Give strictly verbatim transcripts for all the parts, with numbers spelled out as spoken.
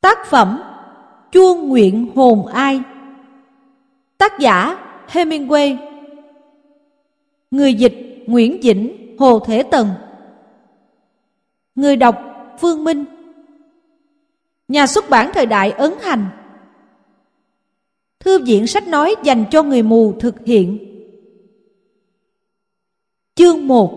Tác phẩm Chuông nguyện hồn ai. Tác giả Hemingway. Người dịch Nguyễn Dĩnh, Hồ Thể Tần. Người đọc Phương Minh. Nhà xuất bản Thời Đại ấn hành. Thư viện sách nói dành cho người mù thực hiện. Chương một.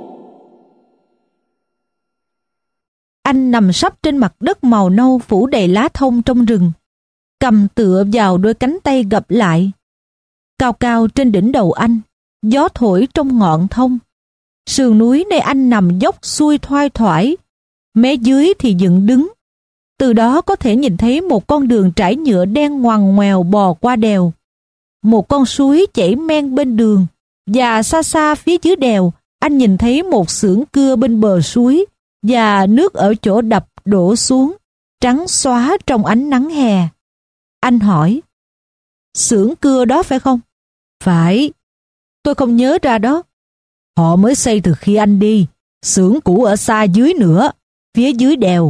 Anh nằm sấp trên mặt đất màu nâu phủ đầy lá thông trong rừng, cầm tựa vào đôi cánh tay gập lại. Cao cao trên đỉnh đầu anh, gió thổi trong ngọn thông. Sườn núi nơi anh nằm dốc xuôi thoai thoải, mé dưới thì dựng đứng. Từ đó có thể nhìn thấy một con đường trải nhựa đen ngoằn ngoèo bò qua đèo. Một con suối chảy men bên đường, và xa xa phía dưới đèo, anh nhìn thấy một xưởng cưa bên bờ suối, và nước ở chỗ đập đổ xuống, trắng xóa trong ánh nắng hè. Anh hỏi, xưởng cưa đó phải không? Phải. Tôi không nhớ ra đó. Họ mới xây từ khi anh đi, xưởng cũ ở xa dưới nữa, phía dưới đèo.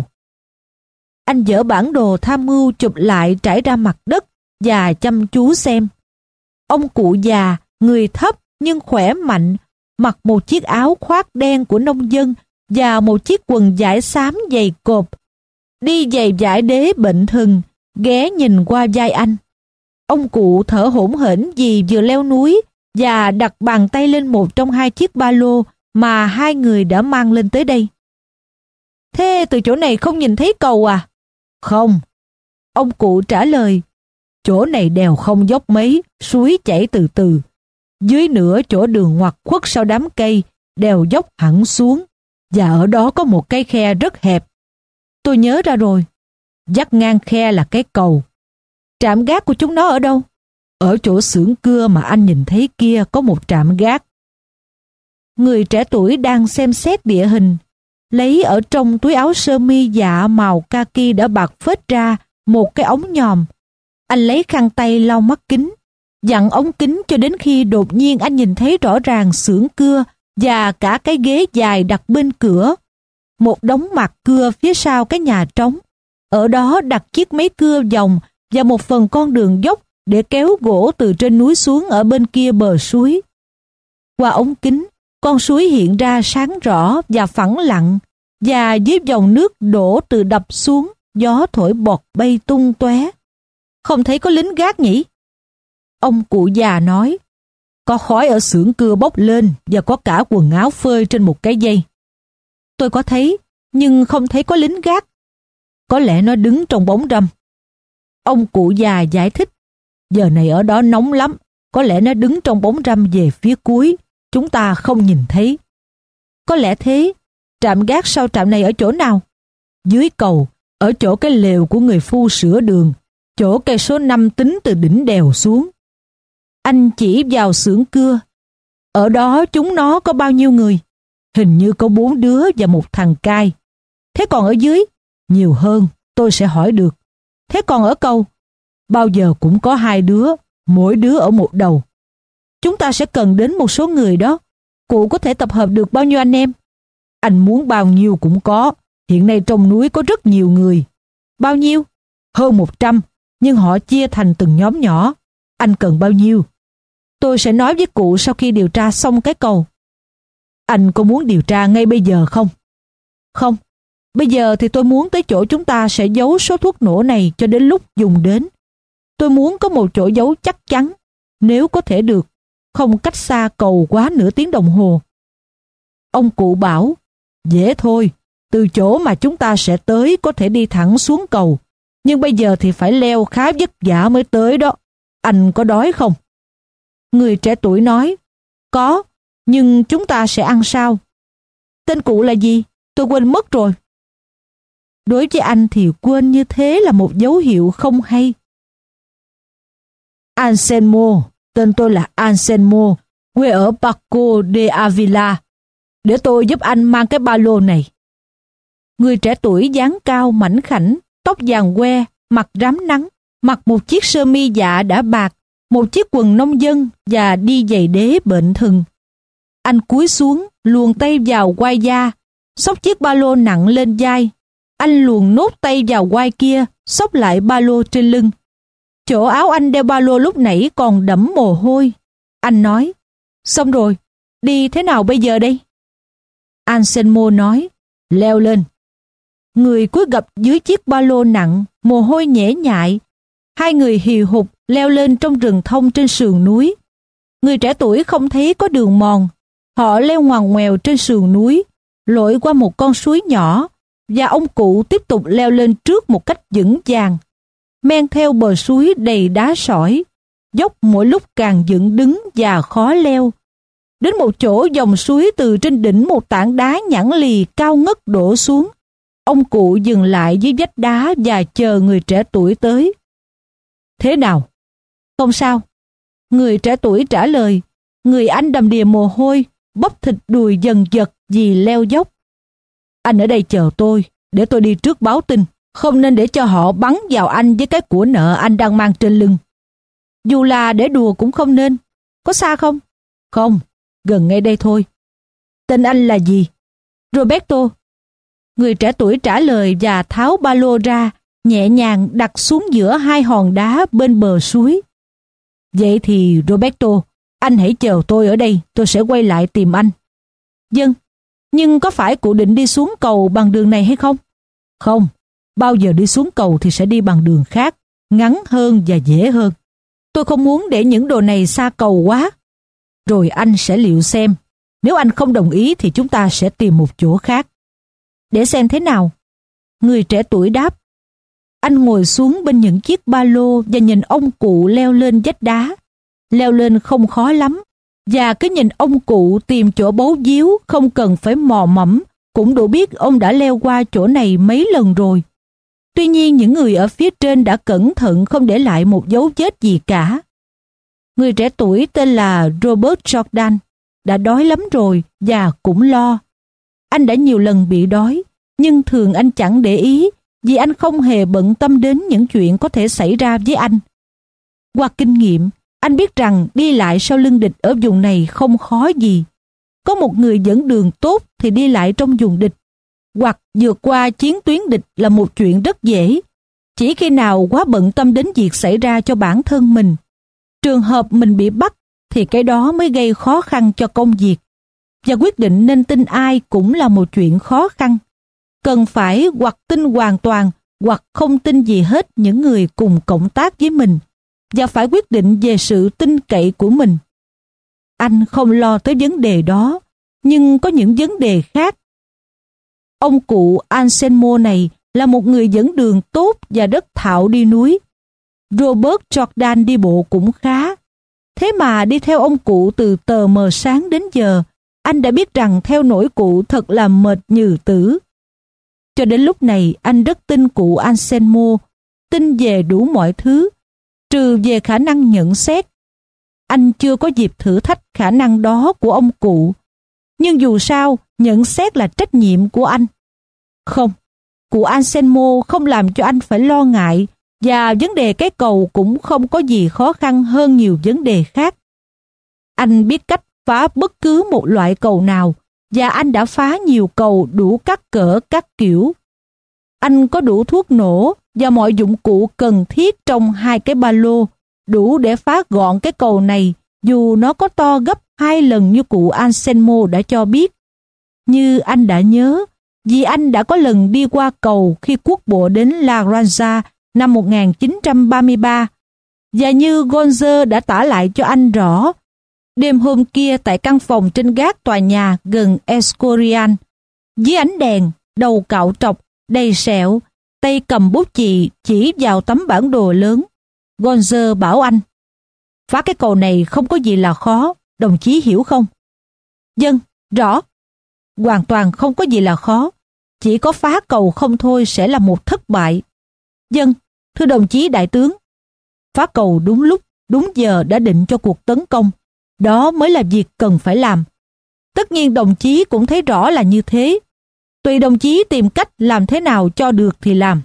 Anh dỡ bản đồ tham mưu chụp lại trải ra mặt đất và chăm chú xem. Ông cụ già, người thấp nhưng khỏe mạnh, mặc một chiếc áo khoác đen của nông dân và một chiếc quần vải xám dày cộp, đi giày vải đế bệnh thừng, ghé nhìn qua vai anh. Ông cụ thở hổn hển vì vừa leo núi và đặt bàn tay lên một trong hai chiếc ba lô mà hai người đã mang lên tới đây. Thế từ chỗ này không nhìn thấy cầu à? Không. Ông cụ trả lời, chỗ này đèo không dốc mấy, suối chảy từ từ. Dưới nửa chỗ đường ngoặt khuất sau đám cây, đèo dốc hẳn xuống, và ở đó có một cái khe rất hẹp. Tôi nhớ ra rồi. Dắt ngang khe là cái cầu. Trạm gác của chúng nó ở đâu? Ở chỗ xưởng cưa mà anh nhìn thấy kia có một trạm gác. Người trẻ tuổi đang xem xét địa hình, lấy ở trong túi áo sơ mi dạ màu kaki đã bạc phết ra một cái ống nhòm. Anh lấy khăn tay lau mắt kính, dặn ống kính cho đến khi đột nhiên anh nhìn thấy rõ ràng xưởng cưa và cả cái ghế dài đặt bên cửa. Một đống mặt cưa phía sau cái nhà trống. Ở đó đặt chiếc máy cưa vòng và một phần con đường dốc để kéo gỗ từ trên núi xuống ở bên kia bờ suối. Qua ống kính, con suối hiện ra sáng rõ và phẳng lặng, và dưới dòng nước đổ từ đập xuống, gió thổi bọt bay tung tóe. Không thấy có lính gác nhỉ? Ông cụ già nói, có khói ở xưởng cưa bốc lên và có cả quần áo phơi trên một cái dây. Tôi có thấy, nhưng không thấy có lính gác. Có lẽ nó đứng trong bóng râm. Ông cụ già giải thích, giờ này ở đó nóng lắm, có lẽ nó đứng trong bóng râm về phía cuối, chúng ta không nhìn thấy. Có lẽ thế. Trạm gác sau trạm này ở chỗ nào? Dưới cầu, ở chỗ cái lều của người phu sửa đường, chỗ cây số năm tính từ đỉnh đèo xuống. Anh chỉ vào xưởng cưa. Ở đó chúng nó có bao nhiêu người? Hình như có bốn đứa và một thằng cai. Thế còn ở dưới? Nhiều hơn, tôi sẽ hỏi được. Thế còn ở cầu? Bao giờ cũng có hai đứa, mỗi đứa ở một đầu. Chúng ta sẽ cần đến một số người đó. Cụ có thể tập hợp được bao nhiêu anh em? Anh muốn bao nhiêu cũng có. Hiện nay trong núi có rất nhiều người. Bao nhiêu? Hơn một trăm, nhưng họ chia thành từng nhóm nhỏ. Anh cần bao nhiêu? Tôi sẽ nói với cụ sau khi điều tra xong cái cầu. Anh có muốn điều tra ngay bây giờ không? Không. Bây giờ thì tôi muốn tới chỗ chúng ta sẽ giấu số thuốc nổ này cho đến lúc dùng đến. Tôi muốn có một chỗ giấu chắc chắn, nếu có thể được, không cách xa cầu quá nửa tiếng đồng hồ. Ông cụ bảo, dễ thôi, từ chỗ mà chúng ta sẽ tới có thể đi thẳng xuống cầu, nhưng bây giờ thì phải leo khá vất vả mới tới đó. Anh có đói không? Người trẻ tuổi nói, có, nhưng chúng ta sẽ ăn sao? Tên cụ là gì? Tôi quên mất rồi. Đối với anh thì quên như thế là một dấu hiệu không hay. Anselmo, tên tôi là Anselmo, quê ở Paco de Avila. Để tôi giúp anh mang cái ba lô này. Người trẻ tuổi dáng cao mảnh khảnh, tóc vàng que, mặt rám nắng, mặc một chiếc sơ mi dạ đã bạc, một chiếc quần nông dân và đi giày đế bệnh thừng. Anh cúi xuống, luồn tay vào quai da, xốc chiếc ba lô nặng lên vai. Anh luồn nốt tay vào quai kia, xốc lại ba lô trên lưng. Chỗ áo anh đeo ba lô lúc nãy còn đẫm mồ hôi. Anh nói, xong rồi, đi thế nào bây giờ đây? Anselmo nói, leo lên. Người cúi gập dưới chiếc ba lô nặng, mồ hôi nhễ nhại. Hai người hì hục leo lên trong rừng thông trên sườn núi. Người trẻ tuổi không thấy có đường mòn. Họ leo ngoằn ngoèo trên sườn núi, lội qua một con suối nhỏ, và ông cụ tiếp tục leo lên trước một cách vững vàng, men theo bờ suối đầy đá sỏi, dốc mỗi lúc càng dựng đứng và khó leo. Đến một chỗ dòng suối từ trên đỉnh một tảng đá nhẵn lì cao ngất đổ xuống. Ông cụ dừng lại dưới vách đá và chờ người trẻ tuổi tới. Thế nào? Không sao. Người trẻ tuổi trả lời. Người anh đầm đìa mồ hôi, bắp thịt đùi dần dật vì leo dốc. Anh ở đây chờ tôi, để tôi đi trước báo tin. Không nên để cho họ bắn vào anh với cái của nợ anh đang mang trên lưng. Dù là để đùa cũng không nên. Có xa không? Không, gần ngay đây thôi. Tên anh là gì? Roberto. Người trẻ tuổi trả lời và tháo ba lô ra, nhẹ nhàng đặt xuống giữa hai hòn đá bên bờ suối. Vậy thì Roberto, anh hãy chờ tôi ở đây, tôi sẽ quay lại tìm anh. Vâng, nhưng có phải cụ định đi xuống cầu bằng đường này hay không? Không, bao giờ đi xuống cầu thì sẽ đi bằng đường khác, ngắn hơn và dễ hơn. Tôi không muốn để những đồ này xa cầu quá. Rồi anh sẽ liệu xem. Nếu anh không đồng ý thì chúng ta sẽ tìm một chỗ khác. Để xem thế nào. Người trẻ tuổi đáp. Anh ngồi xuống bên những chiếc ba lô và nhìn ông cụ leo lên vách đá. Leo lên không khó lắm. Và cứ nhìn ông cụ tìm chỗ bấu víu, không cần phải mò mẫm, cũng đủ biết ông đã leo qua chỗ này mấy lần rồi. Tuy nhiên những người ở phía trên đã cẩn thận không để lại một dấu vết gì cả. Người trẻ tuổi tên là Robert Jordan đã đói lắm rồi và cũng lo. Anh đã nhiều lần bị đói, nhưng thường anh chẳng để ý vì anh không hề bận tâm đến những chuyện có thể xảy ra với anh. Qua kinh nghiệm, anh biết rằng đi lại sau lưng địch ở vùng này không khó gì. Có một người dẫn đường tốt thì đi lại trong vùng địch, hoặc vượt qua chiến tuyến địch là một chuyện rất dễ. Chỉ khi nào quá bận tâm đến việc xảy ra cho bản thân mình, trường hợp mình bị bắt, thì cái đó mới gây khó khăn cho công việc. Và quyết định nên tin ai cũng là một chuyện khó khăn. Cần phải hoặc tin hoàn toàn hoặc không tin gì hết những người cùng cộng tác với mình, và phải quyết định về sự tin cậy của mình. Anh không lo tới vấn đề đó, nhưng có những vấn đề khác. Ông cụ Anselmo này là một người dẫn đường tốt và rất thạo đi núi. Robert Jordan đi bộ cũng khá. Thế mà đi theo ông cụ từ tờ mờ sáng đến giờ, anh đã biết rằng theo nổi cụ thật là mệt nhừ tử. Cho đến lúc này anh rất tin cụ Anselmo, tin về đủ mọi thứ, trừ về khả năng nhận xét. Anh chưa có dịp thử thách khả năng đó của ông cụ, nhưng dù sao, nhận xét là trách nhiệm của anh. Không, cụ Anselmo không làm cho anh phải lo ngại, và vấn đề cái cầu cũng không có gì khó khăn hơn nhiều vấn đề khác. Anh biết cách phá bất cứ một loại cầu nào, và anh đã phá nhiều cầu đủ các cỡ các kiểu. Anh có đủ thuốc nổ và mọi dụng cụ cần thiết trong hai cái ba lô, đủ để phá gọn cái cầu này, dù nó có to gấp hai lần như cụ Anselmo đã cho biết. Như anh đã nhớ, vì anh đã có lần đi qua cầu khi quốc bộ đến La Granja năm một nghìn chín trăm ba mươi ba, và như Gonzer đã tả lại cho anh rõ, đêm hôm kia tại căn phòng trên gác tòa nhà gần Escorial, dưới ánh đèn, đầu cạo trọc, đầy sẹo, tay cầm bút chì chỉ vào tấm bản đồ lớn, Gonzer bảo anh, phá cái cầu này không có gì là khó, đồng chí hiểu không? Vâng, rõ. Hoàn toàn không có gì là khó, chỉ có phá cầu không thôi sẽ là một thất bại. Vâng, thưa đồng chí đại tướng, phá cầu đúng lúc, đúng giờ đã định cho cuộc tấn công, đó mới là việc cần phải làm. Tất nhiên đồng chí cũng thấy rõ là như thế. Tùy đồng chí tìm cách làm thế nào cho được thì làm.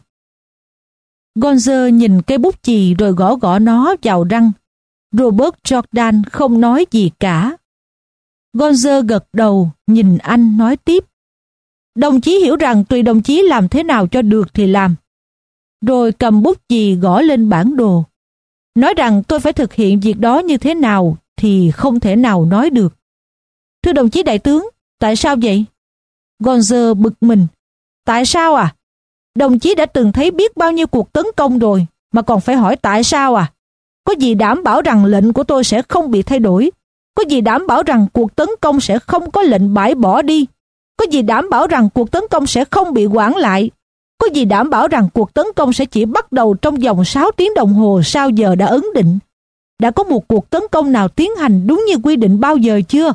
Gonzer nhìn cây bút chì rồi gõ gõ nó vào răng. Robert Jordan không nói gì cả. Gonzer gật đầu, nhìn anh nói tiếp. Đồng chí hiểu rằng tùy đồng chí làm thế nào cho được thì làm. Rồi cầm bút chì gõ lên bản đồ. Nói rằng tôi phải thực hiện việc đó như thế nào thì không thể nào nói được. Thưa đồng chí đại tướng, tại sao vậy? Gonzer bực mình. Tại sao à? Đồng chí đã từng thấy biết bao nhiêu cuộc tấn công rồi, mà còn phải hỏi tại sao à? Có gì đảm bảo rằng lệnh của tôi sẽ không bị thay đổi? Có gì đảm bảo rằng cuộc tấn công sẽ không có lệnh bãi bỏ đi? Có gì đảm bảo rằng cuộc tấn công sẽ không bị hoãn lại? Có gì đảm bảo rằng cuộc tấn công sẽ chỉ bắt đầu trong vòng sáu tiếng đồng hồ sau giờ đã ấn định? Đã có một cuộc tấn công nào tiến hành đúng như quy định bao giờ chưa?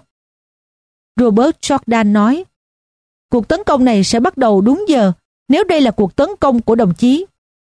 Robert Jordan nói, cuộc tấn công này sẽ bắt đầu đúng giờ nếu đây là cuộc tấn công của đồng chí.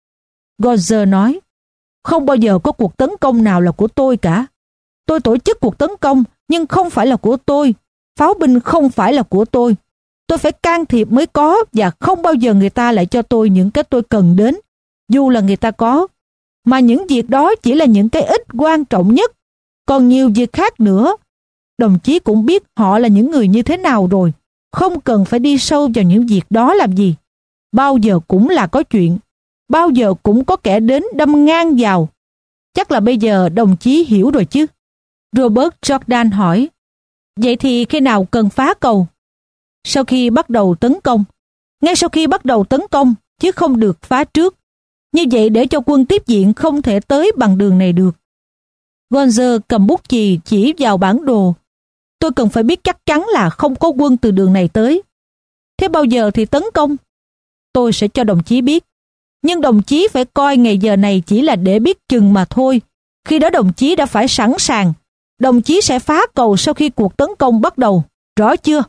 Gonzer nói, không bao giờ có cuộc tấn công nào là của tôi cả. Tôi tổ chức cuộc tấn công nhưng không phải là của tôi. Pháo binh không phải là của tôi. Tôi phải can thiệp mới có, và không bao giờ người ta lại cho tôi những cái tôi cần đến, dù là người ta có. Mà những việc đó chỉ là những cái ít quan trọng nhất. Còn nhiều việc khác nữa. Đồng chí cũng biết họ là những người như thế nào rồi. Không cần phải đi sâu vào những việc đó làm gì. Bao giờ cũng là có chuyện. Bao giờ cũng có kẻ đến đâm ngang vào. Chắc là bây giờ đồng chí hiểu rồi chứ? Robert Jordan hỏi. Vậy thì khi nào cần phá cầu? Sau khi bắt đầu tấn công. Ngay sau khi bắt đầu tấn công, chứ không được phá trước. Như vậy để cho quân tiếp diện không thể tới bằng đường này được. Gonzer cầm bút chì chỉ vào bản đồ. Tôi cần phải biết chắc chắn là không có quân từ đường này tới. Thế bao giờ thì tấn công? Tôi sẽ cho đồng chí biết. Nhưng đồng chí phải coi ngày giờ này chỉ là để biết chừng mà thôi. Khi đó đồng chí đã phải sẵn sàng. Đồng chí sẽ phá cầu sau khi cuộc tấn công bắt đầu. Rõ chưa?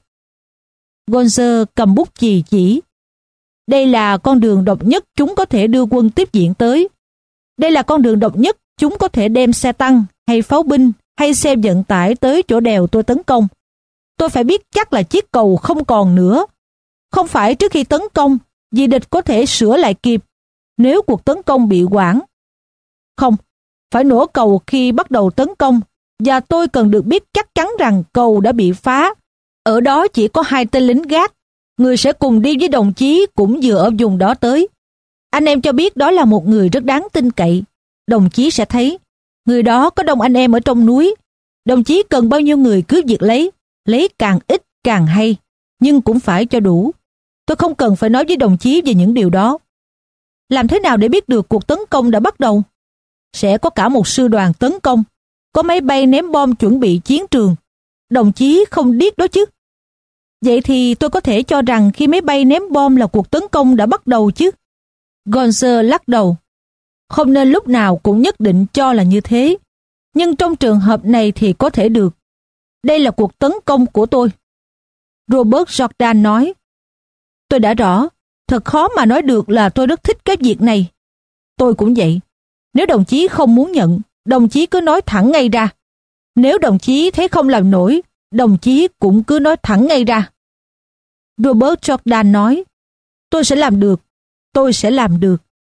Gonzer cầm bút chì chỉ. Đây là con đường độc nhất chúng có thể đưa quân tiếp diện tới. Đây là con đường độc nhất chúng có thể đem xe tăng hay pháo binh hay xe vận tải tới chỗ đèo tôi tấn công. Tôi phải biết chắc là chiếc cầu không còn nữa. Không phải trước khi tấn công, vì địch có thể sửa lại kịp nếu cuộc tấn công bị hoãn. Không, phải nổ cầu khi bắt đầu tấn công, và tôi cần được biết chắc chắn rằng cầu đã bị phá. Ở đó chỉ có hai tên lính gác, người sẽ cùng đi với đồng chí cũng vừa ở vùng đó tới. Anh em cho biết đó là một người rất đáng tin cậy. Đồng chí sẽ thấy, người đó có đông anh em ở trong núi. Đồng chí cần bao nhiêu người cứ việc lấy, lấy càng ít càng hay, nhưng cũng phải cho đủ. Tôi không cần phải nói với đồng chí về những điều đó. Làm thế nào để biết được cuộc tấn công đã bắt đầu? Sẽ có cả một sư đoàn tấn công, có máy bay ném bom chuẩn bị chiến trường. Đồng chí không điếc đó chứ. Vậy thì tôi có thể cho rằng khi máy bay ném bom là cuộc tấn công đã bắt đầu chứ? Gonzer lắc đầu. Không nên lúc nào cũng nhất định cho là như thế. Nhưng trong trường hợp này thì có thể được. Đây là cuộc tấn công của tôi. Robert Jordan nói. Tôi đã rõ. Thật khó mà nói được là tôi rất thích cái việc này. Tôi cũng vậy. Nếu đồng chí không muốn nhận, đồng chí cứ nói thẳng ngay ra. Nếu đồng chí thấy không làm nổi, đồng chí cũng cứ nói thẳng ngay ra. Robert Jordan nói. Tôi sẽ làm được. Tôi sẽ làm được.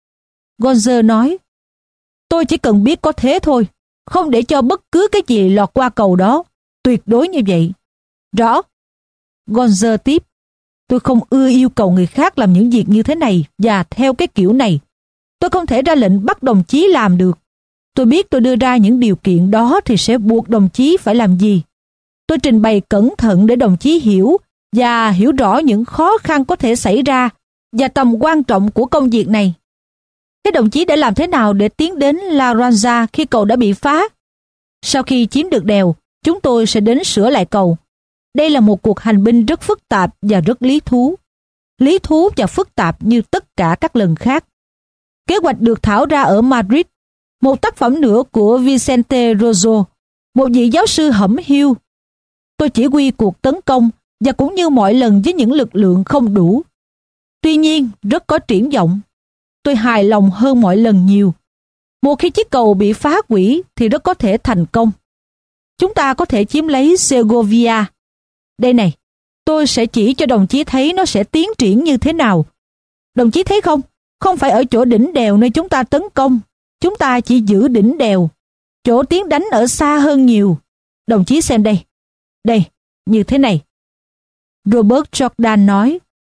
Gonzer nói. Tôi chỉ cần biết có thế thôi. Không để cho bất cứ cái gì lọt qua cầu đó. Tuyệt đối như vậy. Rõ. Gonzer tiếp. Tôi không ưa yêu cầu người khác làm những việc như thế này và theo cái kiểu này. Tôi không thể ra lệnh bắt đồng chí làm được. Tôi biết tôi đưa ra những điều kiện đó thì sẽ buộc đồng chí phải làm gì. Tôi trình bày cẩn thận để đồng chí hiểu và hiểu rõ những khó khăn có thể xảy ra và tầm quan trọng của công việc này. Thế đồng chí đã làm thế nào để tiến đến La Ranja khi cầu đã bị phá? Sau khi chiếm được đèo, chúng tôi sẽ đến sửa lại cầu. Đây là một cuộc hành binh rất phức tạp và rất lý thú. Lý thú và phức tạp như tất cả các lần khác. Kế hoạch được thảo ra ở Madrid. Một tác phẩm nữa của Vicente Rosso, một vị giáo sư hẩm hiu. Tôi chỉ huy cuộc tấn công và cũng như mọi lần với những lực lượng không đủ. Tuy nhiên, rất có triển vọng. Tôi hài lòng hơn mọi lần nhiều. Một khi chiếc cầu bị phá hủy thì rất có thể thành công. Chúng ta có thể chiếm lấy Segovia. Đây này, tôi sẽ chỉ cho đồng chí thấy nó sẽ tiến triển như thế nào. Đồng chí thấy không? Không phải ở chỗ đỉnh đèo nơi chúng ta tấn công. Chúng ta chỉ giữ đỉnh đèo. Chỗ tiến đánh ở xa hơn nhiều. Đồng chí xem đây. Đây, như thế này. Robert Jordan nói.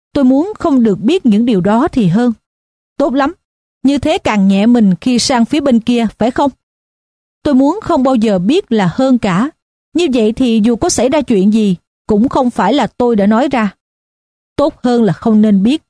Tôi muốn không được biết những điều đó thì hơn. Tốt lắm, như thế càng nhẹ mình khi sang phía bên kia, phải không? Tôi muốn không bao giờ biết là hơn cả. Như vậy thì dù có xảy ra chuyện gì, cũng không phải là tôi đã nói ra. Tốt hơn là không nên biết.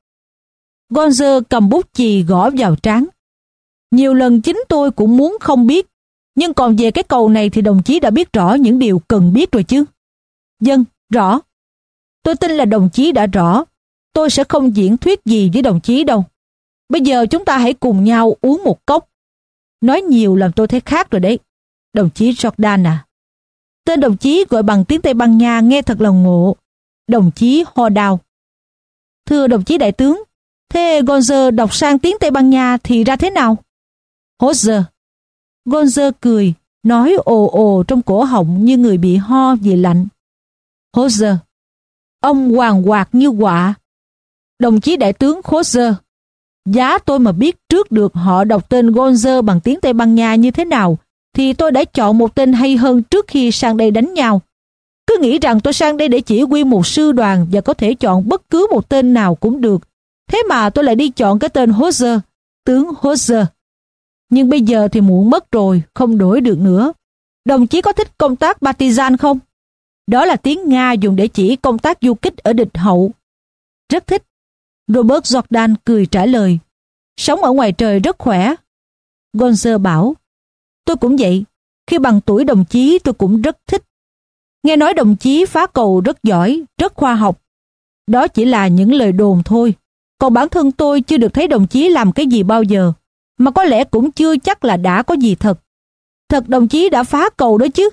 Gonzer cầm bút chì gõ vào trán. Nhiều lần chính tôi cũng muốn không biết, nhưng còn về cái cầu này thì đồng chí đã biết rõ những điều cần biết rồi chứ. Vâng, rõ. Tôi tin là đồng chí đã rõ. Tôi sẽ không diễn thuyết gì với đồng chí đâu. Bây giờ chúng ta hãy cùng nhau uống một cốc. Nói nhiều làm tôi thấy khác rồi đấy. Đồng chí Jordan à. Tên đồng chí gọi bằng tiếng Tây Ban Nha nghe thật là ngộ. Đồng chí Hodao. Thưa đồng chí đại tướng, thế Gonzer đọc sang tiếng Tây Ban Nha thì ra thế nào? Hoser. Gonzer cười, nói ồ ồ trong cổ họng như người bị ho vì lạnh. Hoser. Ông hoàng hoạt như quạ. Đồng chí đại tướng Hoser. Giá tôi mà biết trước được họ đọc tên Gonzer bằng tiếng Tây Ban Nha như thế nào, thì tôi đã chọn một tên hay hơn trước khi sang đây đánh nhau. Cứ nghĩ rằng tôi sang đây để chỉ huy một sư đoàn và có thể chọn bất cứ một tên nào cũng được. Thế mà tôi lại đi chọn cái tên Hoser, tướng Hoser. Nhưng bây giờ thì muộn mất rồi, không đổi được nữa. Đồng chí có thích công tác Partizan không? Đó là tiếng Nga dùng để chỉ công tác du kích ở địch hậu. Rất thích. Robert Jordan cười trả lời. Sống ở ngoài trời rất khỏe. Gonzer bảo. Tôi cũng vậy. Khi bằng tuổi đồng chí tôi cũng rất thích. Nghe nói đồng chí phá cầu rất giỏi, rất khoa học. Đó chỉ là những lời đồn thôi. Còn bản thân tôi chưa được thấy đồng chí làm cái gì bao giờ. Mà có lẽ cũng chưa chắc là đã có gì thật. Thật đồng chí đã phá cầu đó chứ.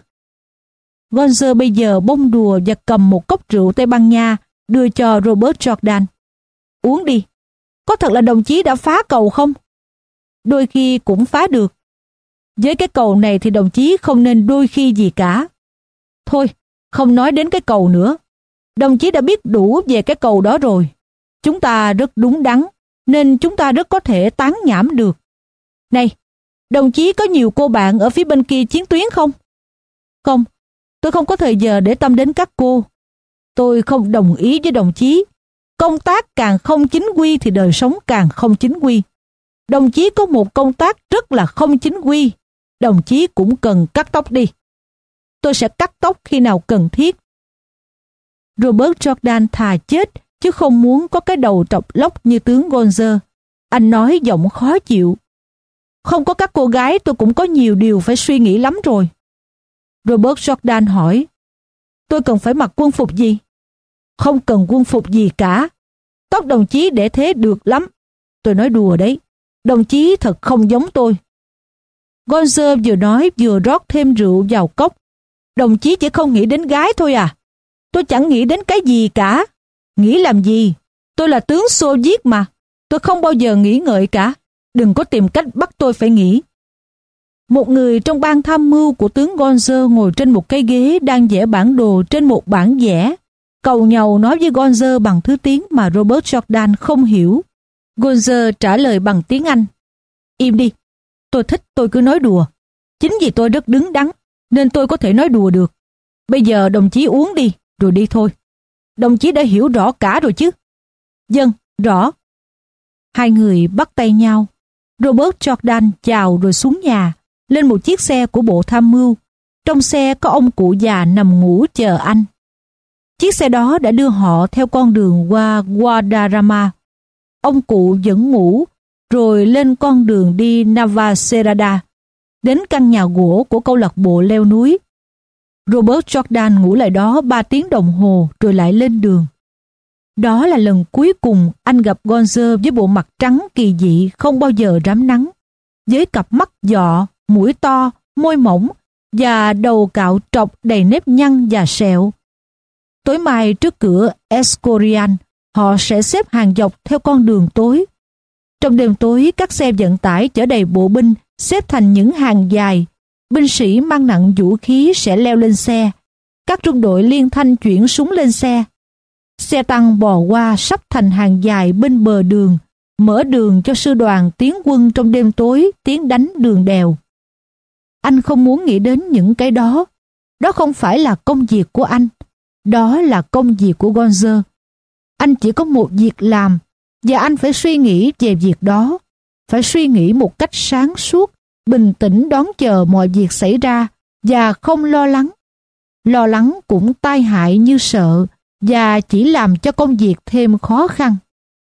Gonzer bây giờ bông đùa và cầm một cốc rượu Tây Ban Nha đưa cho Robert Jordan. Uống đi. Có thật là đồng chí đã phá cầu không? Đôi khi cũng phá được. Với cái cầu này thì đồng chí không nên đôi khi gì cả. Thôi, không nói đến cái cầu nữa. Đồng chí đã biết đủ về cái cầu đó rồi. Chúng ta rất đúng đắn, nên chúng ta rất có thể tán nhảm được. Này, đồng chí có nhiều cô bạn ở phía bên kia chiến tuyến không? Không, tôi không có thời giờ để tâm đến các cô. Tôi không đồng ý với đồng chí. Công tác càng không chính quy thì đời sống càng không chính quy. Đồng chí có một công tác rất là không chính quy. Đồng chí cũng cần cắt tóc đi. Tôi sẽ cắt tóc khi nào cần thiết. Robert Jordan thà chết chứ không muốn có cái đầu trọc lóc như tướng Gonzer. Anh nói giọng khó chịu. Không có các cô gái tôi cũng có nhiều điều phải suy nghĩ lắm rồi. Robert Jordan hỏi. Tôi cần phải mặc quân phục gì? Không cần quân phục gì cả. Tóc đồng chí để thế được lắm. Tôi nói đùa đấy. Đồng chí thật không giống tôi. Gonzer vừa nói vừa rót thêm rượu vào cốc. Đồng chí chỉ không nghĩ đến gái thôi à? Tôi chẳng nghĩ đến cái gì cả. Nghĩ làm gì? Tôi là tướng Xô Viết mà. Tôi không bao giờ nghĩ ngợi cả. Đừng có tìm cách bắt tôi phải nghĩ. Một người trong ban tham mưu của tướng Gonzer ngồi trên một cái ghế đang vẽ bản đồ trên một bản vẽ. Cầu nhàu nói với Gonzer bằng thứ tiếng mà Robert Jordan không hiểu. Gonzer trả lời bằng tiếng Anh. Im đi. Tôi thích tôi cứ nói đùa. Chính vì tôi rất đứng đắn nên tôi có thể nói đùa được. Bây giờ đồng chí uống đi rồi đi thôi. Đồng chí đã hiểu rõ cả rồi chứ? Vâng, rõ. Hai người bắt tay nhau. Robert Jordan chào rồi xuống nhà, lên một chiếc xe của bộ tham mưu. Trong xe có ông cụ già nằm ngủ chờ anh. Chiếc xe đó đã đưa họ theo con đường qua Guadarrama. Ông cụ vẫn ngủ, rồi lên con đường đi Navacerrada, đến căn nhà gỗ của câu lạc bộ leo núi. Robert Jordan ngủ lại đó ba tiếng đồng hồ rồi lại lên đường. Đó là lần cuối cùng anh gặp Gonzer với bộ mặt trắng kỳ dị không bao giờ rám nắng, với cặp mắt dọ, mũi to, môi mỏng và đầu cạo trọc đầy nếp nhăn và sẹo. Tối mai trước cửa Escorial, họ sẽ xếp hàng dọc theo con đường tối. Trong đêm tối, các xe vận tải chở đầy bộ binh xếp thành những hàng dài. Binh sĩ mang nặng vũ khí sẽ leo lên xe. Các trung đội liên thanh chuyển súng lên xe. Xe tăng bò qua sắp thành hàng dài bên bờ đường, mở đường cho sư đoàn tiến quân trong đêm tối tiến đánh đường đèo. Anh không muốn nghĩ đến những cái đó. Đó không phải là công việc của anh. Đó là công việc của Gonzer. Anh chỉ có một việc làm, và anh phải suy nghĩ về việc đó. Phải suy nghĩ một cách sáng suốt, bình tĩnh đón chờ mọi việc xảy ra và không lo lắng. Lo lắng cũng tai hại như sợ và chỉ làm cho công việc thêm khó khăn.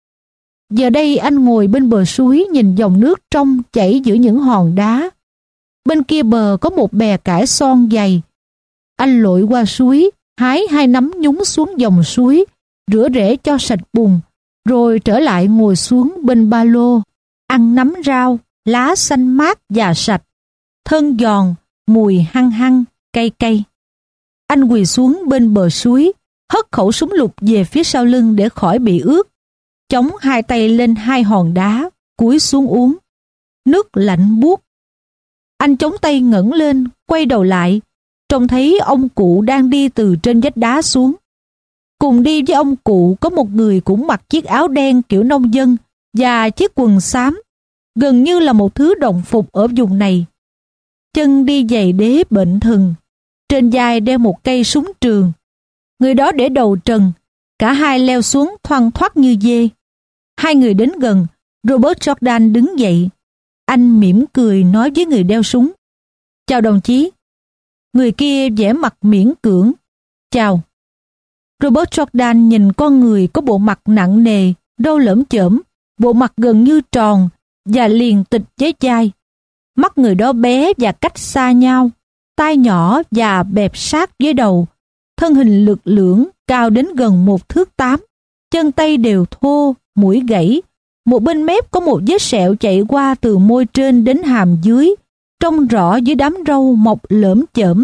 Giờ đây anh ngồi bên bờ suối nhìn dòng nước trong chảy giữa những hòn đá. Bên kia bờ có một bè cải son dày. Anh lội qua suối, hái hai nắm nhúng xuống dòng suối, rửa rễ cho sạch bùn, rồi trở lại ngồi xuống bên ba lô, ăn nắm rau, lá xanh mát và sạch, thân giòn, mùi hăng hăng, cay cay. Anh quỳ xuống bên bờ suối, hất khẩu súng lục về phía sau lưng để khỏi bị ướt, chống hai tay lên hai hòn đá, cúi xuống uống. Nước lạnh buốt. Anh chống tay ngẩng lên, quay đầu lại, trông thấy ông cụ đang đi từ trên vách đá xuống. Cùng đi với ông cụ có một người cũng mặc chiếc áo đen kiểu nông dân và chiếc quần xám, gần như là một thứ đồng phục ở vùng này. Chân đi giày đế bệnh thừng, trên vai đeo một cây súng trường. Người đó để đầu trần, cả hai leo xuống thoăn thoắt như dê. Hai người đến gần, Robert Jordan đứng dậy. Anh mỉm cười nói với người đeo súng: "Chào đồng chí." Người kia vẻ mặt miễn cưỡng: "Chào." Robert Jordan nhìn con người có bộ mặt nặng nề, râu lởm chởm, bộ mặt gần như tròn và liền tịch với chai. Mắt người đó bé và cách xa nhau, tai nhỏ và bẹp sát với đầu, thân hình lực lưỡng, cao đến gần một thước tám, chân tay đều thô, mũi gãy, một bên mép có một vết sẹo chạy qua từ môi trên đến hàm dưới, trông rõ dưới đám râu mọc lởm chởm.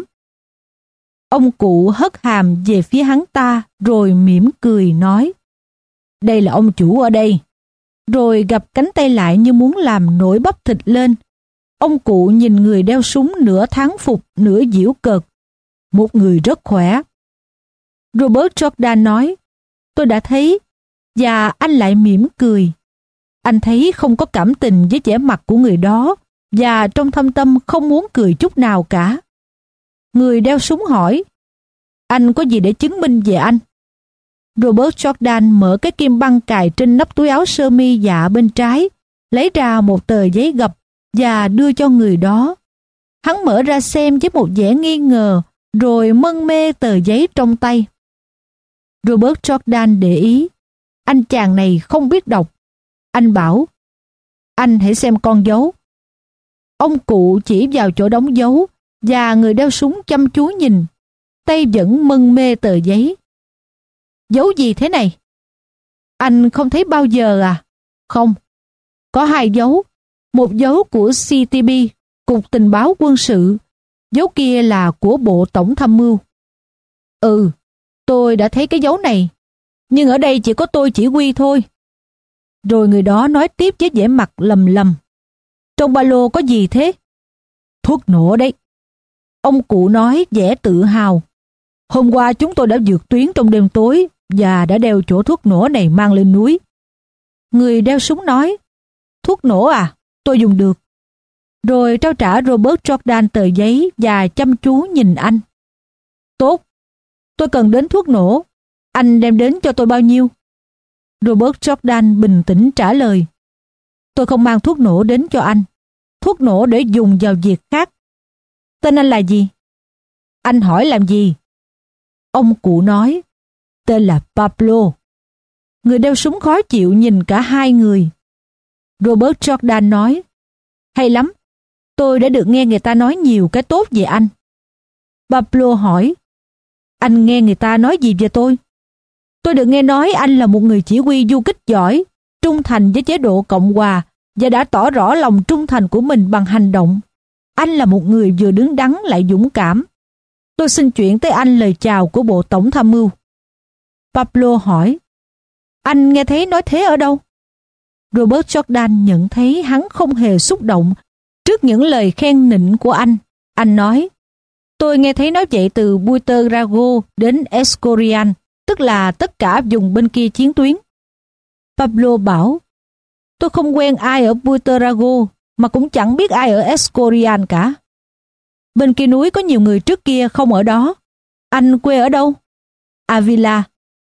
Ông cụ hất hàm về phía hắn ta rồi mỉm cười nói: "Đây là ông chủ ở đây." Rồi gập cánh tay lại như muốn làm nổi bắp thịt lên. Ông cụ nhìn người đeo súng nửa thán phục nửa giễu cợt. "Một người rất khỏe." Robert Jordan nói: "Tôi đã thấy." Và anh lại mỉm cười. Anh thấy không có cảm tình với vẻ mặt của người đó và trong thâm tâm không muốn cười chút nào cả. Người đeo súng hỏi: "Anh có gì để chứng minh về anh?" Robert Jordan mở cái kim băng cài trên nắp túi áo sơ mi dạ bên trái, lấy ra một tờ giấy gập và đưa cho người đó. Hắn mở ra xem với một vẻ nghi ngờ, rồi mân mê tờ giấy trong tay. Robert Jordan để ý, anh chàng này không biết đọc. Anh bảo: "Anh hãy xem con dấu." Ông cụ chỉ vào chỗ đóng dấu, và người đeo súng chăm chú nhìn, tay vẫn mân mê tờ giấy. "Dấu gì thế này?" "Anh không thấy bao giờ à?" "Không. Có hai dấu. Một dấu của xê tê bê, Cục Tình báo Quân sự. Dấu kia là của Bộ Tổng Tham mưu." "Ừ, tôi đã thấy cái dấu này. Nhưng ở đây chỉ có tôi chỉ huy thôi." Rồi người đó nói tiếp với vẻ mặt lầm lầm: "Trong ba lô có gì thế?" "Thuốc nổ đấy." Ông cụ nói vẻ tự hào: "Hôm qua chúng tôi đã vượt tuyến trong đêm tối và đã đeo chỗ thuốc nổ này mang lên núi." Người đeo súng nói: "Thuốc nổ à? Tôi dùng được." Rồi trao trả Robert Jordan tờ giấy và chăm chú nhìn anh. "Tốt, tôi cần đến thuốc nổ. Anh đem đến cho tôi bao nhiêu?" Robert Jordan bình tĩnh trả lời: "Tôi không mang thuốc nổ đến cho anh. Thuốc nổ để dùng vào việc khác." "Tên anh là gì?" "Anh hỏi làm gì?" Ông cụ nói: "Tên là Pablo." Người đeo súng khó chịu nhìn cả hai người. Robert Jordan nói: "Hay lắm, tôi đã được nghe người ta nói nhiều cái tốt về anh." Pablo hỏi: "Anh nghe người ta nói gì về tôi?" "Tôi được nghe nói anh là một người chỉ huy du kích giỏi, trung thành với chế độ Cộng hòa và đã tỏ rõ lòng trung thành của mình bằng hành động. Anh là một người vừa đứng đắn lại dũng cảm. Tôi xin chuyển tới anh lời chào của Bộ Tổng Tham mưu." Pablo hỏi: "Anh nghe thấy nói thế ở đâu?" Robert Jordan nhận thấy hắn không hề xúc động trước những lời khen nịnh của anh. Anh nói: "Tôi nghe thấy nói vậy từ Buitrago đến Escorial, tức là tất cả vùng bên kia chiến tuyến." Pablo bảo: "Tôi không quen ai ở Buitrago, mà cũng chẳng biết ai ở Escorial cả. Bên kia núi có nhiều người trước kia không ở đó. Anh quê ở đâu?" "Avila."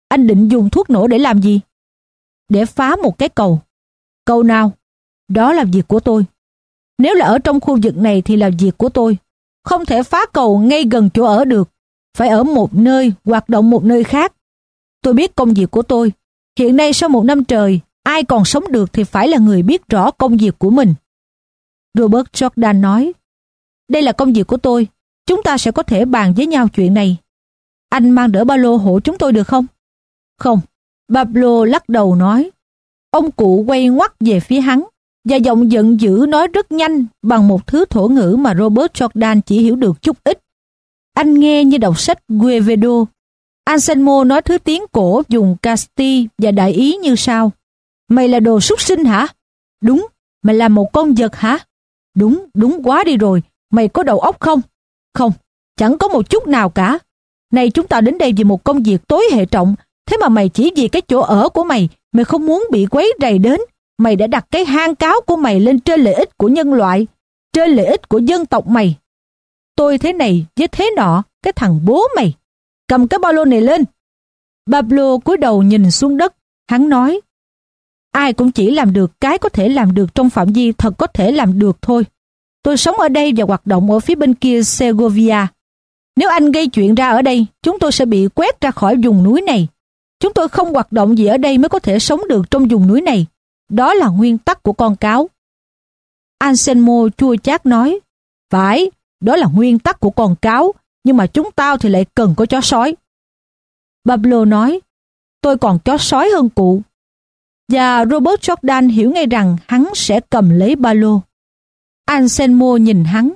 Anh định dùng thuốc nổ để làm gì? Để phá một cái cầu. Cầu nào? Đó là việc của tôi. Nếu là ở trong khu vực này thì là việc của tôi. Không thể phá cầu ngay gần chỗ ở được. Phải ở một nơi, hoạt động một nơi khác. Tôi biết công việc của tôi. Hiện nay sau một năm trời, ai còn sống được thì phải là người biết rõ công việc của mình. Robert Jordan nói, đây là công việc của tôi. Chúng ta sẽ có thể bàn với nhau chuyện này. Anh mang đỡ ba lô hộ chúng tôi được không? Không. Pablo lắc đầu nói. Ông cụ quay ngoắt về phía hắn và giọng giận dữ nói rất nhanh bằng một thứ thổ ngữ mà Robert Jordan chỉ hiểu được chút ít. Anh nghe như đọc sách Quevedo. Anselmo nói thứ tiếng cổ dùng Casti và đại ý như sau. Mày là đồ súc sinh hả? Đúng. Mày là một con vật hả? Đúng, đúng quá đi rồi. Mày có đầu óc không? Không, chẳng có một chút nào cả. Này, chúng ta đến đây vì một công việc tối hệ trọng. Thế mà mày chỉ vì cái chỗ ở của mày, mày không muốn bị quấy rầy đến. Mày đã đặt cái hang cáo của mày lên trên lợi ích của nhân loại, trên lợi ích của dân tộc mày. Tôi thế này với thế nọ, cái thằng bố mày. Cầm cái ba lô này lên. Pablo cúi đầu nhìn xuống đất. Hắn nói, ai cũng chỉ làm được cái có thể làm được trong phạm vi thật có thể làm được thôi. Tôi sống ở đây và hoạt động ở phía bên kia Segovia. Nếu anh gây chuyện ra ở đây, chúng tôi sẽ bị quét ra khỏi vùng núi này. Chúng tôi không hoạt động gì ở đây mới có thể sống được trong vùng núi này. Đó là nguyên tắc của con cáo. Anselmo chua chát nói, phải, đó là nguyên tắc của con cáo, nhưng mà chúng tao thì lại cần có chó sói. Pablo nói, tôi còn chó sói hơn cụ. Và Robert Jordan hiểu ngay rằng hắn sẽ cầm lấy ba lô. Anselmo nhìn hắn.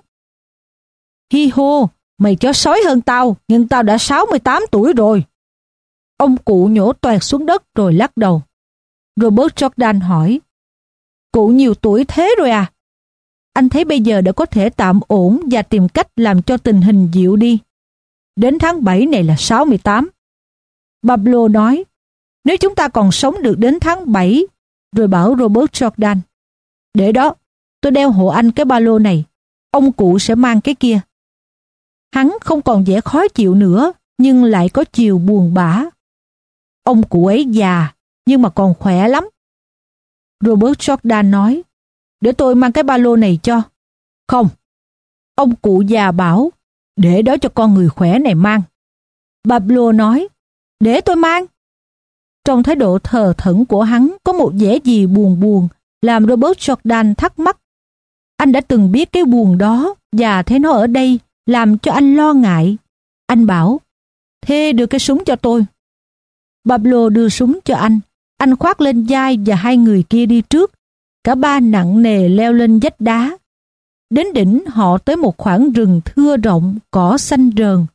Hi hô, mày chó sói hơn tao, nhưng tao đã sáu mươi tám tuổi rồi. Ông cụ nhổ toẹt xuống đất rồi lắc đầu. Robert Jordan hỏi, cụ nhiều tuổi thế rồi à? Anh thấy bây giờ đã có thể tạm ổn và tìm cách làm cho tình hình dịu đi. Đến tháng bảy này là sáu mươi tám. Pablo nói, nếu chúng ta còn sống được đến tháng bảy, rồi bảo Robert Jordan, để đó, tôi đeo hộ anh cái ba lô này, ông cụ sẽ mang cái kia. Hắn không còn vẻ khó chịu nữa, nhưng lại có chiều buồn bã. Ông cụ ấy già, nhưng mà còn khỏe lắm. Robert Jordan nói, để tôi mang cái ba lô này cho. Không. Ông cụ già bảo, để đó cho con người khỏe này mang. Pablo nói, để tôi mang. Trong thái độ thờ thẫn của hắn có một vẻ gì buồn buồn, làm Robert Jordan thắc mắc. Anh đã từng biết cái buồn đó và thấy nó ở đây, làm cho anh lo ngại. Anh bảo, thế đưa cái súng cho tôi. Pablo đưa súng cho anh. Anh khoác lên vai và hai người kia đi trước. Cả ba nặng nề leo lên vách đá. Đến đỉnh họ tới một khoảng rừng thưa rộng, cỏ xanh rờn.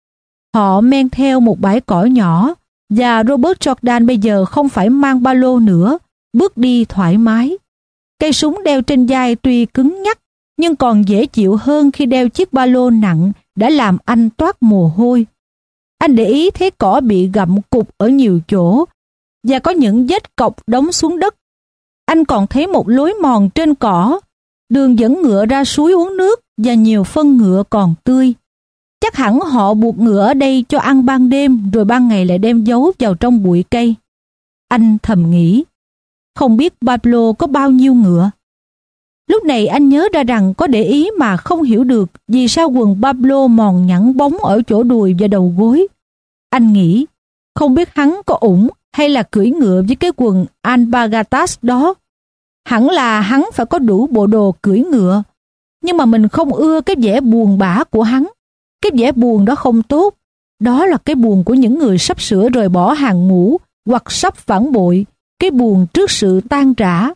Họ men theo một bãi cỏ nhỏ và Robert Jordan bây giờ không phải mang ba lô nữa, bước đi thoải mái. Cây súng đeo trên vai tuy cứng nhắc, nhưng còn dễ chịu hơn khi đeo chiếc ba lô nặng đã làm anh toát mồ hôi. Anh để ý thấy cỏ bị gặm cục ở nhiều chỗ và có những vết cọc đóng xuống đất. Anh còn thấy một lối mòn trên cỏ, đường dẫn ngựa ra suối uống nước và nhiều phân ngựa còn tươi. Chắc hẳn họ buộc ngựa ở đây cho ăn ban đêm rồi ban ngày lại đem giấu vào trong bụi cây. Anh thầm nghĩ, không biết Pablo có bao nhiêu ngựa. Lúc này anh nhớ ra rằng có để ý mà không hiểu được vì sao quần Pablo mòn nhẵn bóng ở chỗ đùi và đầu gối. Anh nghĩ, không biết hắn có ủng hay là cưỡi ngựa với cái quần alpargatas đó. Hẳn là hắn phải có đủ bộ đồ cưỡi ngựa. Nhưng mà mình không ưa cái vẻ buồn bã của hắn. Cái vẻ buồn đó không tốt. Đó là cái buồn của những người sắp sửa rời bỏ hàng ngũ hoặc sắp phản bội. Cái buồn trước sự tan rã.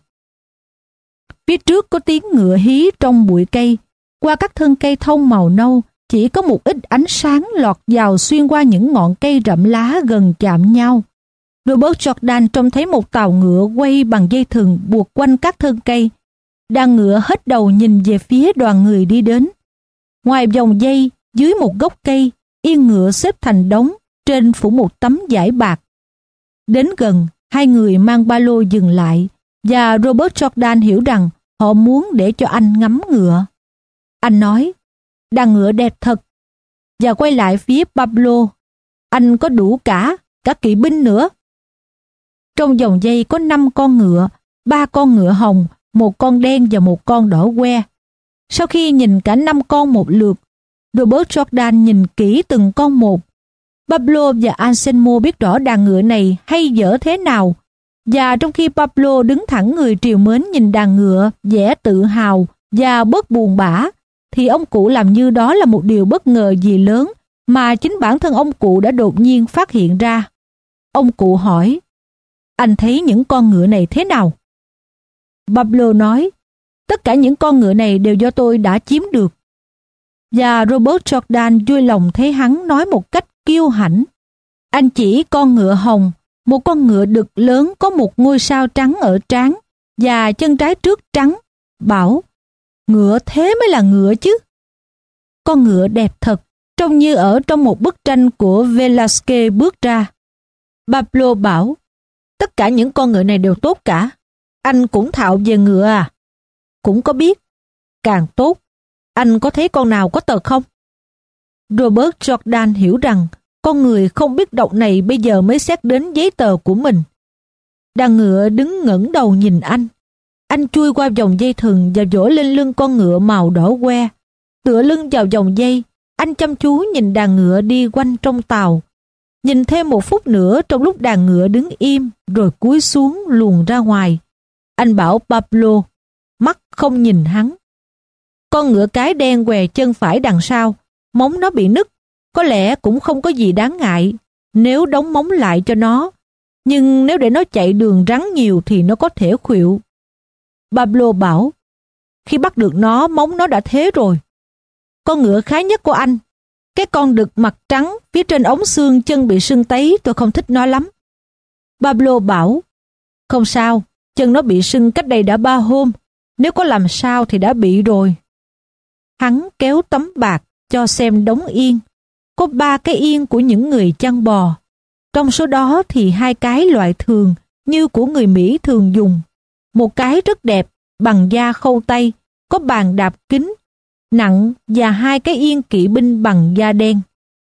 Phía trước có tiếng ngựa hí trong bụi cây. Qua các thân cây thông màu nâu, chỉ có một ít ánh sáng lọt vào xuyên qua những ngọn cây rậm lá gần chạm nhau. Robert Jordan trông thấy một tàu ngựa quay bằng dây thừng buộc quanh các thân cây. Đàn ngựa hết đầu nhìn về phía đoàn người đi đến. Ngoài vòng dây, dưới một gốc cây, yên ngựa xếp thành đống, trên phủ một tấm vải bạc. Đến gần, hai người mang ba lô dừng lại, và Robert Jordan hiểu rằng họ muốn để cho anh ngắm ngựa. Anh nói, đàn ngựa đẹp thật, và quay lại phía Pablo. Anh có đủ cả, cả kỵ binh nữa. Trong vòng dây có năm con ngựa, ba con ngựa hồng, một con đen và một con đỏ que. Sau khi nhìn cả năm con một lượt, Robert Jordan nhìn kỹ từng con một. Pablo và Anselmo biết rõ đàn ngựa này hay dở thế nào, và trong khi Pablo đứng thẳng người trìu mến nhìn đàn ngựa vẻ tự hào và bớt buồn bã, thì ông cụ làm như đó là một điều bất ngờ gì lớn mà chính bản thân ông cụ đã đột nhiên phát hiện ra. Ông cụ hỏi, anh thấy những con ngựa này thế nào? Pablo nói, tất cả những con ngựa này đều do tôi đã chiếm được. Và Robert Jordan vui lòng thấy hắn nói một cách kiêu hãnh. Anh chỉ con ngựa hồng, một con ngựa đực lớn có một ngôi sao trắng ở trán và chân trái trước trắng, bảo, ngựa thế mới là ngựa chứ. Con ngựa đẹp thật, trông như ở trong một bức tranh của Velázquez bước ra. Pablo bảo, tất cả những con ngựa này đều tốt cả. Anh cũng thạo về ngựa à? Cũng có biết. Càng tốt. Anh có thấy con nào có tật không? Robert Jordan hiểu rằng con người không biết đọc này bây giờ mới xét đến giấy tờ của mình. Đàn ngựa đứng ngẩng đầu nhìn anh. Anh chui qua vòng dây thừng và vỗ lên lưng con ngựa màu đỏ que. Tựa lưng vào vòng dây, anh chăm chú nhìn đàn ngựa đi quanh trong tàu. Nhìn thêm một phút nữa trong lúc đàn ngựa đứng im rồi cúi xuống luồn ra ngoài. Anh bảo Pablo, mắt không nhìn hắn. Con ngựa cái đen què chân phải đằng sau, móng nó bị nứt, có lẽ cũng không có gì đáng ngại nếu đóng móng lại cho nó. Nhưng nếu để nó chạy đường rắn nhiều thì nó có thể khuỵu. Pablo bảo, khi bắt được nó, móng nó đã thế rồi. Con ngựa khá nhất của anh, cái con đực mặt trắng, phía trên ống xương chân bị sưng tấy, tôi không thích nó lắm. Pablo bảo, không sao, chân nó bị sưng cách đây đã ba hôm, nếu có làm sao thì đã bị rồi. Hắn kéo tấm bạc cho xem đống yên. Có ba cái yên của những người chăn bò. Trong số đó thì hai cái loại thường như của người Mỹ thường dùng. Một cái rất đẹp, bằng da khâu tay, có bàn đạp kính, nặng và hai cái yên kỵ binh bằng da đen.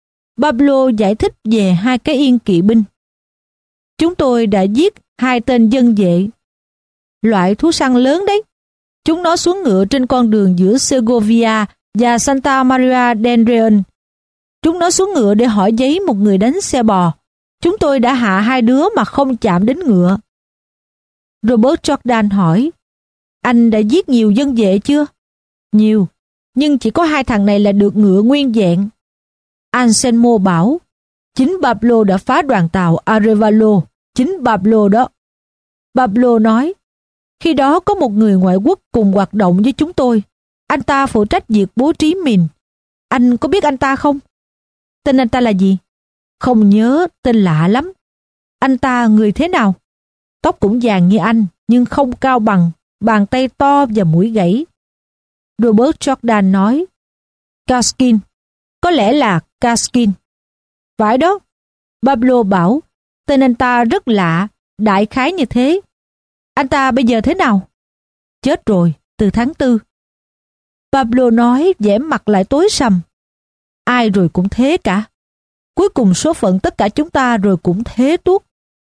Pablo giải thích về hai cái yên kỵ binh. Chúng tôi đã giết hai tên dân vệ. Loại thú săn lớn đấy. Chúng nó xuống ngựa trên con đường giữa Segovia và Santa Maria del Rey. Chúng nó xuống ngựa để hỏi giấy một người đánh xe bò. Chúng tôi đã hạ hai đứa mà không chạm đến ngựa. Robert Jordan hỏi, anh đã giết nhiều dân vệ chưa? Nhiều, nhưng chỉ có hai thằng này là được ngựa nguyên vẹn. Anselmo bảo, chính Pablo đã phá đoàn tàu Arevalo, chính Pablo đó. Pablo nói, khi đó có một người ngoại quốc cùng hoạt động với chúng tôi. Anh ta phụ trách việc bố trí mìn. Anh có biết anh ta không? Tên anh ta là gì? Không nhớ, tên lạ lắm. Anh ta người thế nào? Tóc cũng vàng như anh, nhưng không cao bằng, bàn tay to và mũi gãy. Robert Jordan nói, Kaskin, có lẽ là Kaskin. Phải đó. Pablo bảo, tên anh ta rất lạ, đại khái như thế. Anh ta bây giờ thế nào? Chết rồi, từ tháng tư. Pablo nói vẻ mặt lại tối sầm. Ai rồi cũng thế cả. Cuối cùng số phận tất cả chúng ta rồi cũng thế tuốt.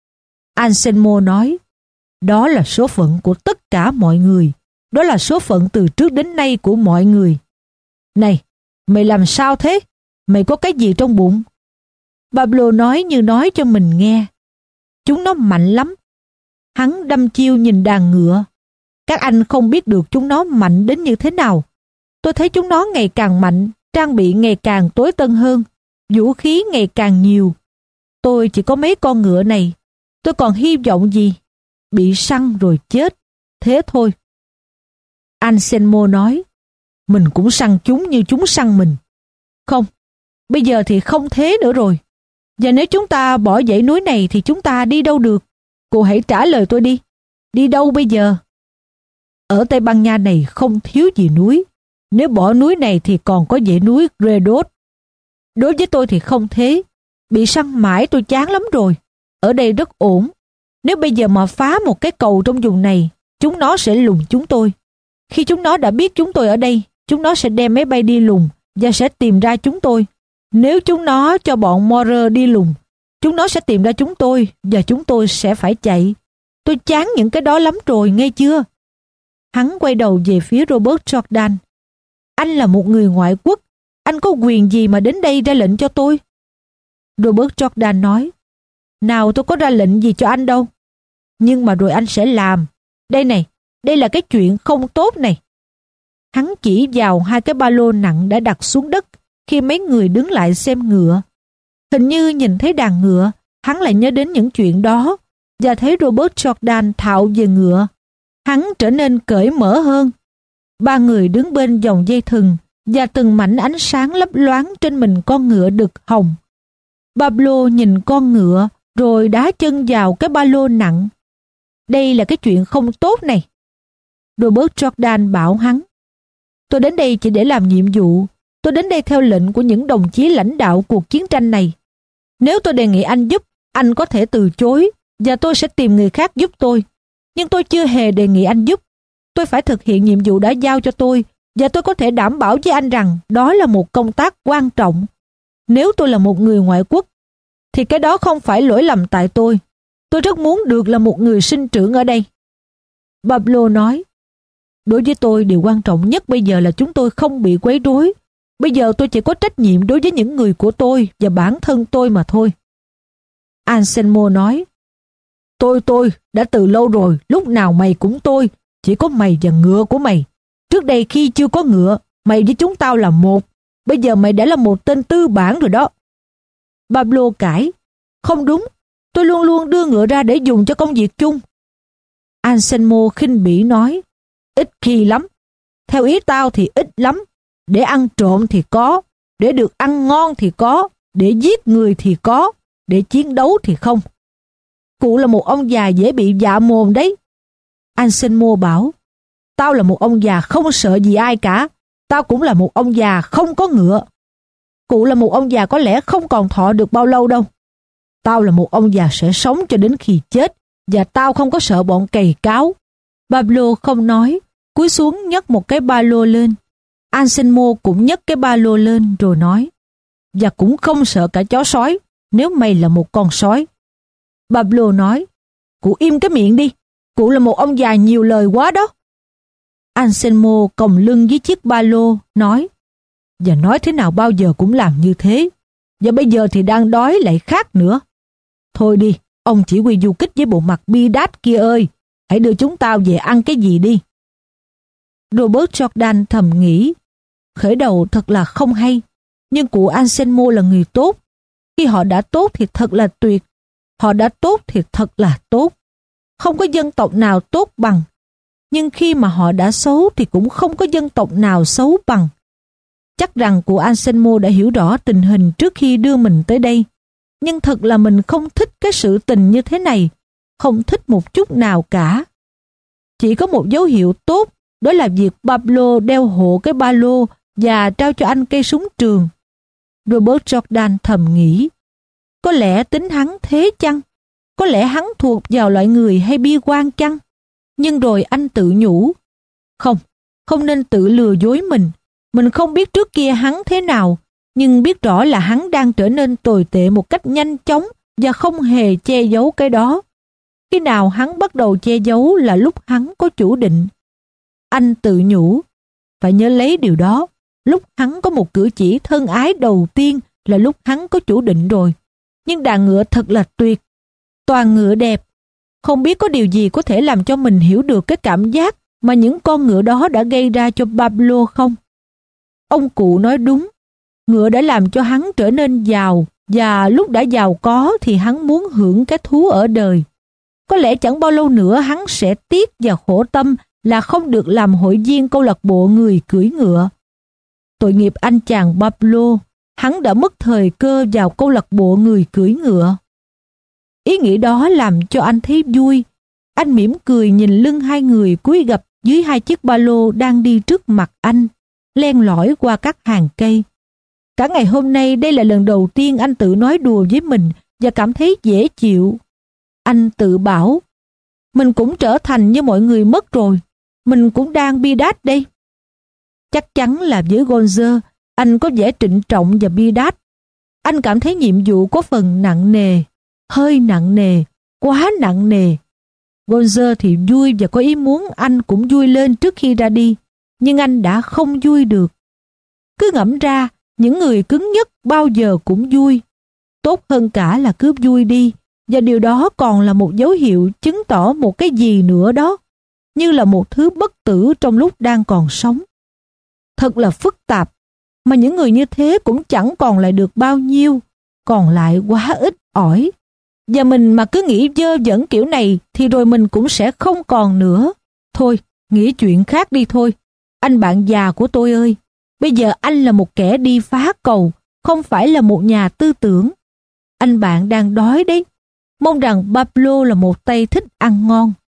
Anselmo nói, đó là số phận của tất cả mọi người. Đó là số phận từ trước đến nay của mọi người. Này, mày làm sao thế? Mày có cái gì trong bụng? Pablo nói như nói cho mình nghe. Chúng nó mạnh lắm. Hắn đăm chiêu nhìn đàn ngựa. Các anh không biết được chúng nó mạnh đến như thế nào. Tôi thấy chúng nó ngày càng mạnh, trang bị ngày càng tối tân hơn, vũ khí ngày càng nhiều. Tôi chỉ có mấy con ngựa này. Tôi còn hy vọng gì? Bị săn rồi chết. Thế thôi. Anselmo nói, mình cũng săn chúng như chúng săn mình. Không, bây giờ thì không thế nữa rồi. Và nếu chúng ta bỏ dãy núi này thì chúng ta đi đâu được? Cô hãy trả lời tôi đi. Đi đâu bây giờ? Ở Tây Ban Nha này không thiếu gì núi. Nếu bỏ núi này thì còn có dãy núi Gredos. Đối với tôi thì không thế. Bị săn mãi tôi chán lắm rồi. Ở đây rất ổn. Nếu bây giờ mà phá một cái cầu trong vùng này, chúng nó sẽ lùng chúng tôi. Khi chúng nó đã biết chúng tôi ở đây, chúng nó sẽ đem máy bay đi lùng và sẽ tìm ra chúng tôi. Nếu chúng nó cho bọn Maurer đi lùng, Chúng nó sẽ tìm ra chúng tôi và chúng tôi sẽ phải chạy. Tôi chán những cái đó lắm rồi, nghe chưa? Hắn quay đầu về phía Robert Jordan. Anh là một người ngoại quốc. Anh có quyền gì mà đến đây ra lệnh cho tôi? Robert Jordan nói, nào tôi có ra lệnh gì cho anh đâu. Nhưng mà rồi anh sẽ làm. Đây này, đây là cái chuyện không tốt này. Hắn chỉ vào hai cái ba lô nặng đã đặt xuống đất khi mấy người đứng lại xem ngựa. Hình như nhìn thấy đàn ngựa, hắn lại nhớ đến những chuyện đó và thấy Robert Jordan thạo về ngựa. Hắn trở nên cởi mở hơn. Ba người đứng bên dòng dây thừng và từng mảnh ánh sáng lấp loáng trên mình con ngựa đực hồng. Pablo nhìn con ngựa rồi đá chân vào cái ba lô nặng. Đây là cái chuyện không tốt này. Robert Jordan bảo hắn, tôi đến đây chỉ để làm nhiệm vụ. Tôi đến đây theo lệnh của những đồng chí lãnh đạo cuộc chiến tranh này. Nếu tôi đề nghị anh giúp, anh có thể từ chối và tôi sẽ tìm người khác giúp tôi. Nhưng tôi chưa hề đề nghị anh giúp. Tôi phải thực hiện nhiệm vụ đã giao cho tôi và tôi có thể đảm bảo với anh rằng đó là một công tác quan trọng. Nếu tôi là một người ngoại quốc, thì cái đó không phải lỗi lầm tại tôi. Tôi rất muốn được là một người sinh trưởng ở đây. Pablo nói, đối với tôi điều quan trọng nhất bây giờ là chúng tôi không bị quấy rối. Bây giờ tôi chỉ có trách nhiệm đối với những người của tôi và bản thân tôi mà thôi. Anselmo nói, Tôi tôi đã từ lâu rồi, lúc nào mày cũng tôi, chỉ có mày và ngựa của mày. Trước đây khi chưa có ngựa, mày với chúng tao là một. Bây giờ mày đã là một tên tư bản rồi đó. Pablo cãi, không đúng, tôi luôn luôn đưa ngựa ra để dùng cho công việc chung. Anselmo khinh bỉ nói, ít khi lắm. Theo ý tao thì ít lắm. Để ăn trộm thì có, để được ăn ngon thì có, để giết người thì có, để chiến đấu thì không. Cụ là một ông già dễ bị dạ mồm đấy. Anselmo bảo, tao là một ông già không sợ gì ai cả. Tao cũng là một ông già không có ngựa. Cụ là một ông già có lẽ không còn thọ được bao lâu đâu. Tao là một ông già sẽ sống cho đến khi chết, và tao không có sợ bọn cày cáo. Pablo không nói, cúi xuống nhấc một cái ba lô lên. Anselmo cũng nhấc cái ba lô lên rồi nói, và cũng không sợ cả chó sói, nếu mày là một con sói. Pablo nói, cụ im cái miệng đi, cụ là một ông già nhiều lời quá đó. Anselmo còng lưng với chiếc ba lô, nói, và nói thế nào bao giờ cũng làm như thế, và bây giờ thì đang đói lại khác nữa. Thôi đi, ông chỉ huy du kích với bộ mặt bi đát kia ơi, hãy đưa chúng tao về ăn cái gì đi. Robert Jordan thầm nghĩ, khởi đầu thật là không hay, nhưng cụ Anselmo là người tốt. Khi họ đã tốt thì thật là tuyệt, họ đã tốt thì thật là tốt. Không có dân tộc nào tốt bằng, nhưng khi mà họ đã xấu thì cũng không có dân tộc nào xấu bằng. Chắc rằng cụ Anselmo đã hiểu rõ tình hình trước khi đưa mình tới đây, nhưng thật là mình không thích cái sự tình như thế này, không thích một chút nào cả. Chỉ có một dấu hiệu tốt, đó là việc Pablo đeo hộ cái ba lô và trao cho anh cây súng trường. Robert Jordan thầm nghĩ, có lẽ tính hắn thế chăng? Có lẽ hắn thuộc vào loại người hay bi quan chăng? Nhưng rồi anh tự nhủ, không, không nên tự lừa dối mình. Mình không biết trước kia hắn thế nào, nhưng biết rõ là hắn đang trở nên tồi tệ một cách nhanh chóng và không hề che giấu cái đó. Khi nào hắn bắt đầu che giấu là lúc hắn có chủ định. Anh tự nhủ, phải nhớ lấy điều đó. Lúc hắn có một cử chỉ thân ái đầu tiên là lúc hắn có chủ định rồi. Nhưng đàn ngựa thật là tuyệt. Toàn ngựa đẹp. Không biết có điều gì có thể làm cho mình hiểu được cái cảm giác mà những con ngựa đó đã gây ra cho Pablo không? Ông cụ nói đúng. Ngựa đã làm cho hắn trở nên giàu, và lúc đã giàu có thì hắn muốn hưởng cái thú ở đời. Có lẽ chẳng bao lâu nữa hắn sẽ tiếc và khổ tâm là không được làm hội viên câu lạc bộ người cưỡi ngựa. Tội nghiệp anh chàng Pablo, hắn đã mất thời cơ vào câu lạc bộ người cưỡi ngựa. Ý nghĩ đó làm cho anh thấy vui. Anh mỉm cười nhìn lưng hai người cúi gập dưới hai chiếc ba lô đang đi trước mặt anh, len lỏi qua các hàng cây. Cả ngày hôm nay đây là lần đầu tiên anh tự nói đùa với mình và cảm thấy dễ chịu. Anh tự bảo, mình cũng trở thành như mọi người mất rồi, mình cũng đang bi đát đây. Chắc chắn là với Gonzer, anh có vẻ trịnh trọng và bi đát. Anh cảm thấy nhiệm vụ có phần nặng nề, hơi nặng nề, quá nặng nề. Gonzer thì vui và có ý muốn anh cũng vui lên trước khi ra đi, nhưng anh đã không vui được. Cứ ngẫm ra, những người cứng nhắc bao giờ cũng vui. Tốt hơn cả là cứ vui đi, và điều đó còn là một dấu hiệu chứng tỏ một cái gì nữa đó, như là một thứ bất tử trong lúc đang còn sống. Thật là phức tạp, mà những người như thế cũng chẳng còn lại được bao nhiêu, còn lại quá ít ỏi. Và mình mà cứ nghĩ dơ dẫn kiểu này thì rồi mình cũng sẽ không còn nữa. Thôi, nghĩ chuyện khác đi thôi. Anh bạn già của tôi ơi, bây giờ anh là một kẻ đi phá cầu, không phải là một nhà tư tưởng. Anh bạn đang đói đấy. Mong rằng Pablo là một tay thích ăn ngon.